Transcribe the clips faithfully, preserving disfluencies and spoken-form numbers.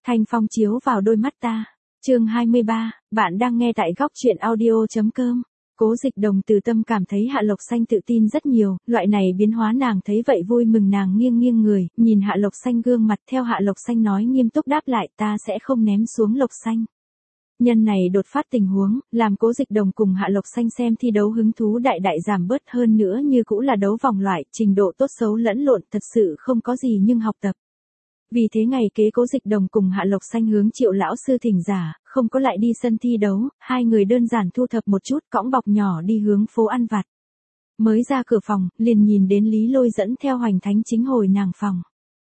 Thanh phong chiếu vào đôi mắt ta. Chương hai mươi ba, bạn đang nghe tại góc truyện audio chấm com. Cố Dịch Đồng từ tâm cảm thấy Hạ Lộc Xanh tự tin rất nhiều, loại này biến hóa nàng thấy vậy vui mừng, nàng nghiêng nghiêng người, nhìn Hạ Lộc Xanh gương mặt, theo Hạ Lộc Xanh nói nghiêm túc đáp lại, ta sẽ không ném xuống Lộc Xanh. Nhân này đột phát tình huống, làm Cố Dịch Đồng cùng Hạ Lộc Xanh xem thi đấu hứng thú đại đại giảm bớt, hơn nữa như cũ là đấu vòng loại, trình độ tốt xấu lẫn lộn, thật sự không có gì nhưng học tập. Vì thế ngày kế Cố Dịch Đồng cùng Hạ Lộc Xanh hướng Triệu lão sư thỉnh giả, không có lại đi sân thi đấu, hai người đơn giản thu thập một chút, cõng bọc nhỏ đi hướng phố ăn vặt. Mới ra cửa phòng, liền nhìn đến Lý Lôi dẫn theo Hoành Thánh chính hồi nàng phòng.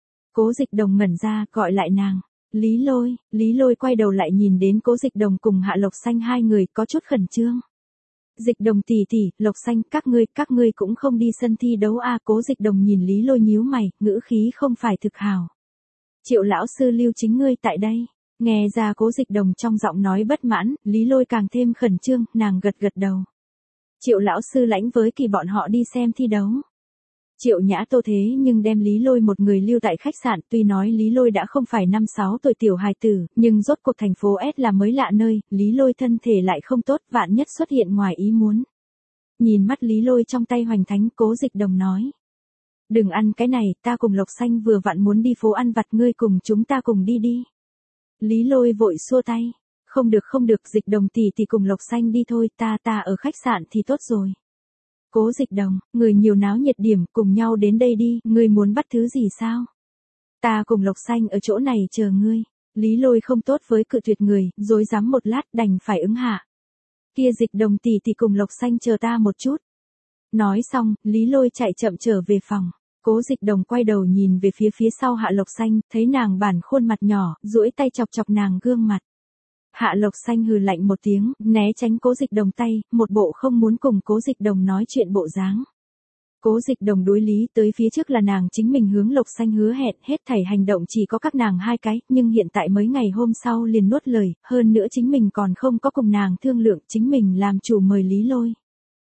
Cố Dịch Đồng ngẩn ra, gọi lại nàng. Lý Lôi, Lý Lôi quay đầu lại nhìn đến Cố Dịch Đồng cùng Hạ Lộc Xanh hai người, có chút khẩn trương. Dịch Đồng tỷ tỷ, Lộc Xanh, các ngươi, các ngươi cũng không đi sân thi đấu à? Cố Dịch Đồng nhìn Lý Lôi nhíu mày, ngữ khí không phải thực hảo. Triệu lão sư lưu chính ngươi tại đây. Nghe ra Cố Dịch Đồng trong giọng nói bất mãn, Lý Lôi càng thêm khẩn trương, nàng gật gật đầu. Triệu lão sư lãnh với kỳ bọn họ đi xem thi đấu. Triệu Nhã Tô thế nhưng đem Lý Lôi một người lưu tại khách sạn, tuy nói Lý Lôi đã không phải năm sáu tuổi tiểu hài tử, nhưng rốt cuộc thành phố S là mới lạ nơi, Lý Lôi thân thể lại không tốt, vạn nhất xuất hiện ngoài ý muốn. Nhìn mắt Lý Lôi trong tay Hoành Thánh, Cố Dịch Đồng nói. Đừng ăn cái này, ta cùng Lộc Xanh vừa vặn muốn đi phố ăn vặt, ngươi cùng chúng ta cùng đi đi. Lý Lôi vội xua tay. Không được không được, Dịch Đồng tỷ tỷ cùng Lộc Xanh đi thôi, ta ta ở khách sạn thì tốt rồi. Cố Dịch Đồng, người nhiều náo nhiệt điểm, cùng nhau đến đây đi, ngươi muốn bắt thứ gì sao? Ta cùng Lộc Xanh ở chỗ này chờ ngươi. Lý Lôi không tốt với cự tuyệt người, rối rắm một lát đành phải ứng hạ. Kia Dịch Đồng tỷ tỷ cùng Lộc Xanh chờ ta một chút. Nói xong, Lý Lôi chạy chậm trở về phòng. Cố Dịch Đồng quay đầu nhìn về phía phía sau Hạ Lộc Xanh, thấy nàng bản khuôn mặt nhỏ, duỗi tay chọc chọc nàng gương mặt. Hạ Lộc Xanh hừ lạnh một tiếng, né tránh Cố Dịch Đồng tay, một bộ không muốn cùng Cố Dịch Đồng nói chuyện bộ dáng. Cố Dịch Đồng đối lý tới phía trước là nàng chính mình hướng Lộc Xanh hứa hẹn, hết thảy hành động chỉ có các nàng hai cái, nhưng hiện tại mấy ngày hôm sau liền nuốt lời, hơn nữa chính mình còn không có cùng nàng thương lượng, chính mình làm chủ mời Lý Lôi.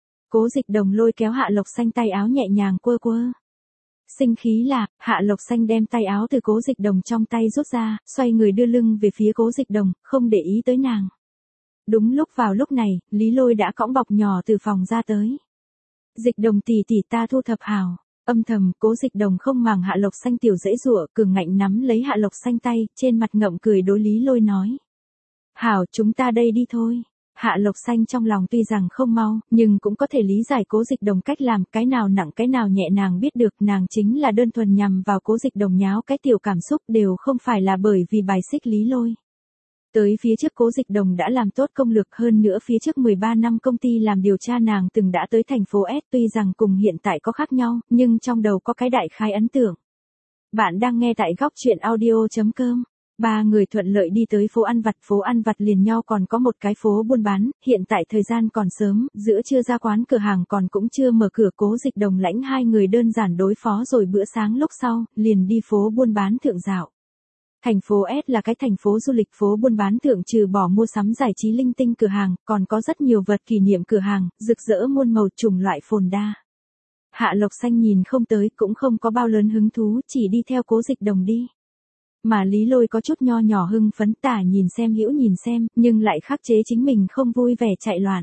Cố Dịch Đồng lôi kéo Hạ Lộc Xanh tay áo nhẹ nhàng quơ quơ. Sinh khí là, Hạ Lộc Xanh đem tay áo từ Cố Dịch Đồng trong tay rút ra, xoay người đưa lưng về phía Cố Dịch Đồng, không để ý tới nàng. Đúng lúc vào lúc này, Lý Lôi đã cõng bọc nhỏ từ phòng ra tới. Dịch Đồng tỷ tỷ, ta thu thập hảo. Âm thầm, Cố Dịch Đồng không màng Hạ Lộc Xanh tiểu dễ dụa, cường ngạnh nắm lấy Hạ Lộc Xanh tay, trên mặt ngậm cười đối Lý Lôi nói. Hảo, chúng ta đây đi thôi. Hạ Lộc Xanh trong lòng tuy rằng không mau, nhưng cũng có thể lý giải Cố Dịch Đồng cách làm, cái nào nặng cái nào nhẹ nàng biết được, nàng chính là đơn thuần nhằm vào Cố Dịch Đồng nháo cái tiểu cảm xúc, đều không phải là bởi vì bài xích Lý Lôi. Tới phía trước Cố Dịch Đồng đã làm tốt công lược, hơn nữa phía trước mười ba năm công ty làm điều tra nàng từng đã tới thành phố S, tuy rằng cùng hiện tại có khác nhau, nhưng trong đầu có cái đại khái ấn tượng. Bạn đang nghe tại góc truyện audio chấm com. Ba người thuận lợi đi tới phố ăn vặt, phố ăn vặt liền nhau còn có một cái phố buôn bán, hiện tại thời gian còn sớm, giữa trưa ra quán cửa hàng còn cũng chưa mở cửa. Cố Dịch Đồng lãnh hai người đơn giản đối phó rồi bữa sáng lúc sau, liền đi phố buôn bán thượng dạo. Thành phố S là cái thành phố du lịch, phố buôn bán thượng trừ bỏ mua sắm giải trí linh tinh cửa hàng, còn có rất nhiều vật kỷ niệm cửa hàng, rực rỡ muôn màu chủng loại phồn đa. Hạ Lộc Xanh nhìn không tới, cũng không có bao lớn hứng thú, chỉ đi theo Cố Dịch Đồng đi. Mà Lý Lôi có chút nho nhỏ hưng phấn, tả nhìn xem hữu nhìn xem, nhưng lại khắc chế chính mình không vui vẻ chạy loạn.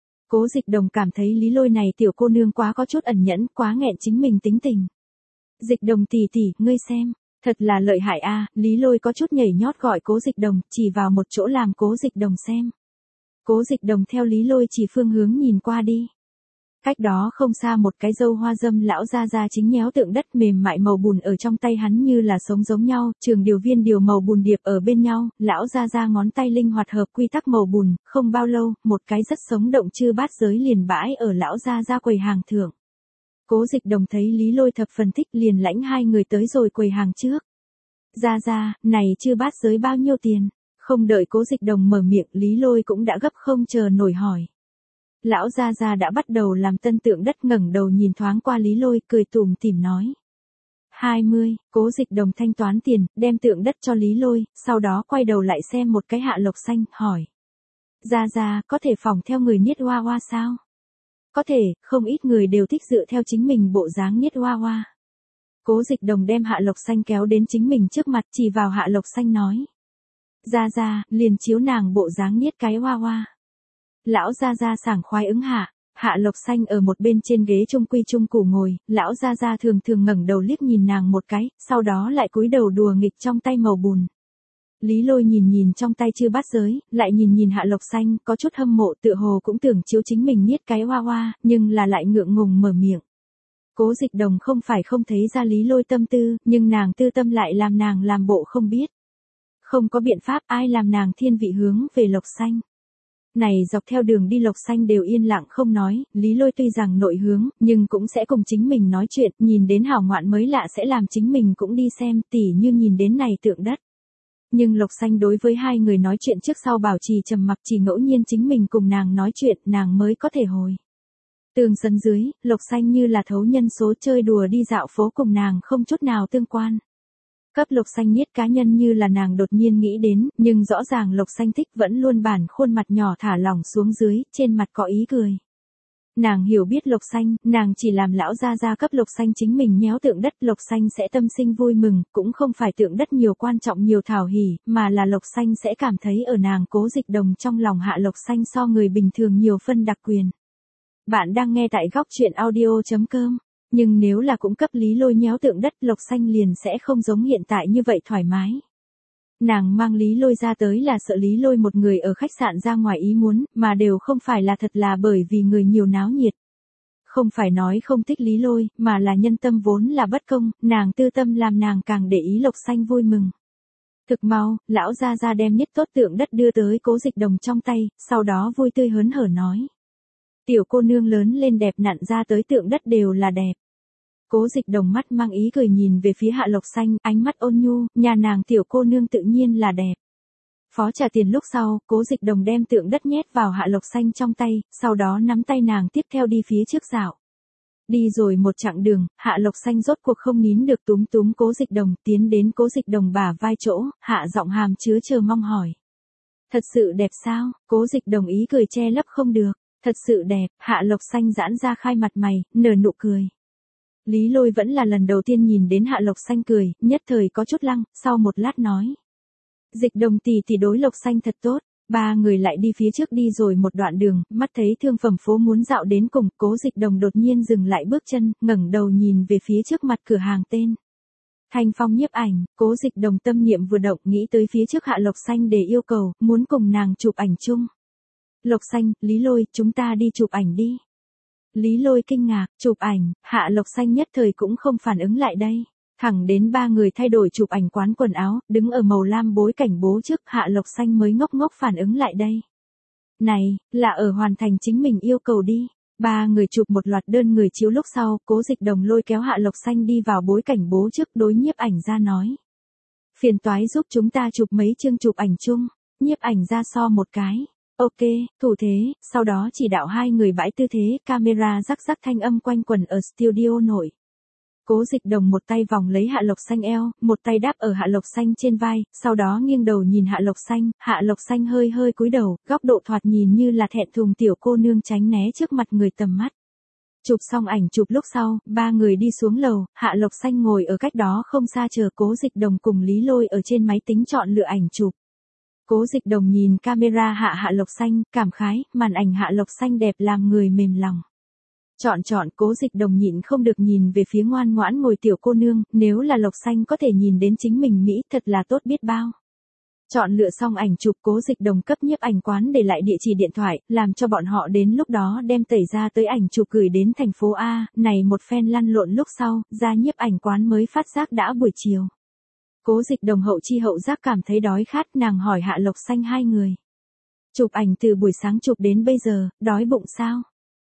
Cố Dịch Đồng cảm thấy Lý Lôi này tiểu cô nương quá có chút ẩn nhẫn, quá nghẹn chính mình tính tình. Dịch Đồng tỷ tỷ, ngươi xem, thật là lợi hại a. Lý Lôi có chút nhảy nhót gọi Cố Dịch Đồng, chỉ vào một chỗ làm Cố Dịch Đồng xem. Cố Dịch Đồng theo Lý Lôi chỉ phương hướng nhìn qua đi. Cách đó không xa một cái dâu hoa dâm lão gia gia chính nhéo tượng đất mềm mại màu bùn ở trong tay hắn như là sống giống nhau, trường điều viên điều màu bùn điệp ở bên nhau, lão gia gia ngón tay linh hoạt hợp quy tắc màu bùn, không bao lâu, một cái rất sống động chư bát giới liền bãi ở lão gia gia quầy hàng thượng. Cố Dịch Đồng thấy Lý Lôi thập phần thích liền lãnh hai người tới rồi quầy hàng trước. Gia gia, này chư bát giới bao nhiêu tiền? Không đợi Cố Dịch Đồng mở miệng, Lý Lôi cũng đã gấp không chờ nổi hỏi. Lão gia gia đã bắt đầu làm tân tượng đất, ngẩng đầu nhìn thoáng qua Lý Lôi, cười tủm tỉm nói. hai mươi, Cố Dịch Đồng thanh toán tiền, đem tượng đất cho Lý Lôi, sau đó quay đầu lại xem một cái Hạ Lộc Xanh, hỏi. Gia gia, có thể phỏng theo người niết hoa hoa sao? Có thể, không ít người đều thích dựa theo chính mình bộ dáng niết hoa hoa. Cố Dịch Đồng đem Hạ Lộc Xanh kéo đến chính mình trước mặt, chỉ vào Hạ Lộc Xanh nói. Gia Gia, liền chiếu nàng bộ dáng niết cái hoa hoa. Lão Gia Gia sảng khoái ứng hạ, Hạ Lộc Xanh ở một bên trên ghế trung quy trung củ ngồi, lão Gia Gia thường thường ngẩng đầu liếc nhìn nàng một cái, sau đó lại cúi đầu đùa nghịch trong tay màu bùn. Lý Lôi nhìn nhìn trong tay chư bát giới, lại nhìn nhìn Hạ Lộc Xanh, có chút hâm mộ tựa hồ cũng tưởng chiếu chính mình niết cái hoa hoa, nhưng là lại ngượng ngùng mở miệng. Cố Dịch Đồng không phải không thấy ra Lý Lôi tâm tư, nhưng nàng tư tâm lại làm nàng làm bộ không biết. Không có biện pháp ai làm nàng thiên vị hướng về Lộc Xanh. Này dọc theo đường đi Lộc Xanh đều yên lặng không nói, Lý Lôi tuy rằng nội hướng, nhưng cũng sẽ cùng chính mình nói chuyện, nhìn đến hảo ngoạn mới lạ sẽ làm chính mình cũng đi xem, tỉ như nhìn đến này tượng đất. Nhưng Lộc Xanh đối với hai người nói chuyện trước sau bảo trì trầm mặc, chỉ ngẫu nhiên chính mình cùng nàng nói chuyện, nàng mới có thể hồi. Tường sân dưới, Lộc Xanh như là thấu nhân số chơi đùa đi dạo phố cùng nàng không chút nào tương quan. Cấp Lộc Xanh niết cá nhân như là nàng đột nhiên nghĩ đến, nhưng rõ ràng Lộc Xanh thích vẫn luôn bản khuôn mặt nhỏ thả lỏng xuống dưới, trên mặt có ý cười. Nàng hiểu biết Lộc Xanh, nàng chỉ làm lão Gia Gia cấp Lộc Xanh chính mình nhéo tượng đất, Lộc Xanh sẽ tâm sinh vui mừng, cũng không phải tượng đất nhiều quan trọng nhiều thảo hỉ, mà là Lộc Xanh sẽ cảm thấy ở nàng Cố Dịch Đồng trong lòng Hạ Lộc Xanh so người bình thường nhiều phân đặc quyền. Bạn đang nghe tại góc truyện audio chấm com. Nhưng nếu là cũng cấp Lý Lôi nhéo tượng đất, Lộc Xanh liền sẽ không giống hiện tại như vậy thoải mái. Nàng mang Lý Lôi ra tới là sợ Lý Lôi một người ở khách sạn ra ngoài ý muốn, mà đều không phải là thật là bởi vì người nhiều náo nhiệt. Không phải nói không thích Lý Lôi, mà là nhân tâm vốn là bất công, nàng tư tâm làm nàng càng để ý Lộc Xanh vui mừng. Thực mau, lão Gia Gia đem nhất tốt tượng đất đưa tới Cố Dịch Đồng trong tay, sau đó vui tươi hớn hở nói. Tiểu cô nương lớn lên đẹp, nặn ra tới tượng đất đều là đẹp. Cố Dịch Đồng mắt mang ý cười nhìn về phía Hạ Lộc Xanh, ánh mắt ôn nhu, nhà nàng tiểu cô nương tự nhiên là đẹp. Phó trả tiền lúc sau, Cố Dịch Đồng đem tượng đất nhét vào Hạ Lộc Xanh trong tay, sau đó nắm tay nàng tiếp theo đi phía trước dạo. Đi rồi một chặng đường, Hạ Lộc Xanh rốt cuộc không nín được túm túm Cố Dịch Đồng, tiến đến Cố Dịch Đồng bả vai chỗ, hạ giọng hàm chứa chờ mong hỏi. Thật sự đẹp sao? Cố Dịch Đồng ý cười che lấp không được. Thật sự đẹp, Hạ Lộc Xanh giãn ra khai mặt mày, nở nụ cười. Lý Lôi vẫn là lần đầu tiên nhìn đến Hạ Lộc Xanh cười, nhất thời có chút lăng, sau một lát nói. Dịch Đồng tỷ tỷ đối Lộc Xanh thật tốt, ba người lại đi phía trước đi rồi một đoạn đường, mắt thấy thương phẩm phố muốn dạo đến cùng, Cố Dịch Đồng đột nhiên dừng lại bước chân, ngẩng đầu nhìn về phía trước mặt cửa hàng tên. Thanh Phong nhiếp ảnh, Cố Dịch Đồng tâm niệm vừa động nghĩ tới phía trước Hạ Lộc Xanh để yêu cầu, muốn cùng nàng chụp ảnh chung. Lộc Xanh, Lý Lôi, chúng ta đi chụp ảnh đi. Lý Lôi kinh ngạc, chụp ảnh, Hạ Lộc Xanh nhất thời cũng không phản ứng lại đây. Thẳng đến ba người thay đổi chụp ảnh quán quần áo, đứng ở màu lam bối cảnh bố trước, Hạ Lộc Xanh mới ngốc ngốc phản ứng lại đây. Này, là ở hoàn thành chính mình yêu cầu đi. Ba người chụp một loạt đơn người chiếu lúc sau, Cố Dịch Đồng lôi kéo Hạ Lộc Xanh đi vào bối cảnh bố trước, đối nhiếp ảnh ra nói. Phiền toái giúp chúng ta chụp mấy chương chụp ảnh chung, nhiếp ảnh ra so một cái. Ok, thủ thế, sau đó chỉ đạo hai người bãi tư thế, camera rắc rắc thanh âm quanh quẩn ở studio nội. Cố Dịch Đồng một tay vòng lấy Hạ Lộc Xanh eo, một tay đáp ở Hạ Lộc Xanh trên vai, sau đó nghiêng đầu nhìn Hạ Lộc Xanh, Hạ Lộc Xanh hơi hơi cúi đầu, góc độ thoạt nhìn như là thẹn thùng tiểu cô nương tránh né trước mặt người tầm mắt. Chụp xong ảnh chụp lúc sau, ba người đi xuống lầu, Hạ Lộc Xanh ngồi ở cách đó không xa chờ Cố Dịch Đồng cùng Lý Lôi ở trên máy tính chọn lựa ảnh chụp. Cố Dịch Đồng nhìn camera hạ Hạ Lộc Xanh, cảm khái, màn ảnh Hạ Lộc Xanh đẹp làm người mềm lòng. Chọn chọn, Cố Dịch Đồng nhịn không được nhìn về phía ngoan ngoãn ngồi tiểu cô nương, nếu là Lộc Xanh có thể nhìn đến chính mình Mỹ thật là tốt biết bao. Chọn lựa xong ảnh chụp, Cố Dịch Đồng cấp nhiếp ảnh quán để lại địa chỉ điện thoại, làm cho bọn họ đến lúc đó đem tẩy ra tới ảnh chụp gửi đến thành phố A, này một phen lăn lộn lúc sau, ra nhiếp ảnh quán mới phát giác đã buổi chiều. Cố Dịch Đồng hậu chi hậu giác cảm thấy đói khát, nàng hỏi Hạ Lộc Xanh hai người. Chụp ảnh từ buổi sáng chụp đến bây giờ, đói bụng sao?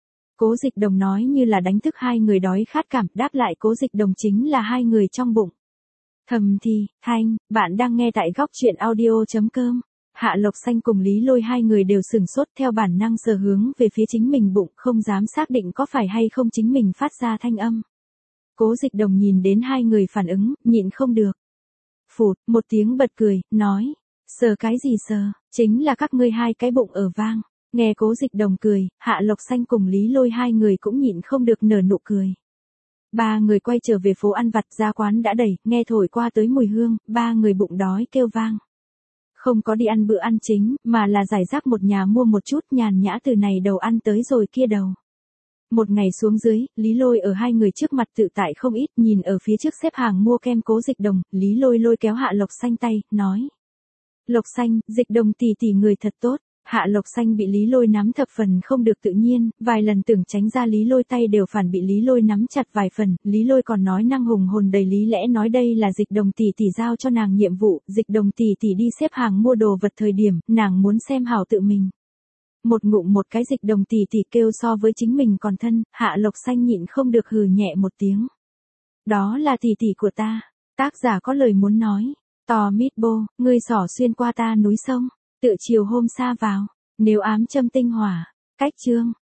Cố Dịch Đồng nói như là đánh thức hai người đói khát cảm, đáp lại Cố Dịch Đồng chính là hai người trong bụng. Thầm thì, Thanh, bạn đang nghe tại góc truyện audio chấm com. Hạ Lộc Xanh cùng Lý Lôi hai người đều sừng sốt theo bản năng sờ hướng về phía chính mình bụng, không dám xác định có phải hay không chính mình phát ra thanh âm. Cố Dịch Đồng nhìn đến hai người phản ứng, nhịn không được. Phụt, một tiếng bật cười, nói, sờ cái gì sờ, chính là các ngươi hai cái bụng ở vang. Nghe Cố Dịch Đồng cười, Hạ Lộc Xanh cùng Lý Lôi hai người cũng nhịn không được nở nụ cười. Ba người quay trở về phố ăn vặt, ra quán đã đầy, nghe thổi qua tới mùi hương, ba người bụng đói kêu vang. Không có đi ăn bữa ăn chính, mà là giải rác một nhà mua một chút nhàn nhã từ này đầu ăn tới rồi kia đầu. Một ngày xuống dưới, Lý Lôi ở hai người trước mặt tự tại không ít, nhìn ở phía trước xếp hàng mua kem Cố Dịch Đồng, Lý Lôi lôi kéo Hạ Lộc Xanh tay, nói. Lộc Xanh, Dịch Đồng tỷ tỷ người thật tốt. Hạ Lộc Xanh bị Lý Lôi nắm thập phần không được tự nhiên, vài lần tưởng tránh ra Lý Lôi tay đều phản bị Lý Lôi nắm chặt vài phần, Lý Lôi còn nói năng hùng hồn đầy lý lẽ nói đây là Dịch Đồng tỷ tỷ giao cho nàng nhiệm vụ, Dịch Đồng tỷ tỷ đi xếp hàng mua đồ vật thời điểm, nàng muốn xem hảo tự mình. Một ngụm một cái Dịch Đồng tỷ tỷ kêu so với chính mình còn thân, Hạ Lộc Xanh nhịn không được hừ nhẹ một tiếng. Đó là tỷ tỷ của ta, tác giả có lời muốn nói, tò mít bô, ngươi xỏ xuyên qua ta núi sông. Tự chiều hôm xa vào, nếu ám châm tinh hỏa, cách chương.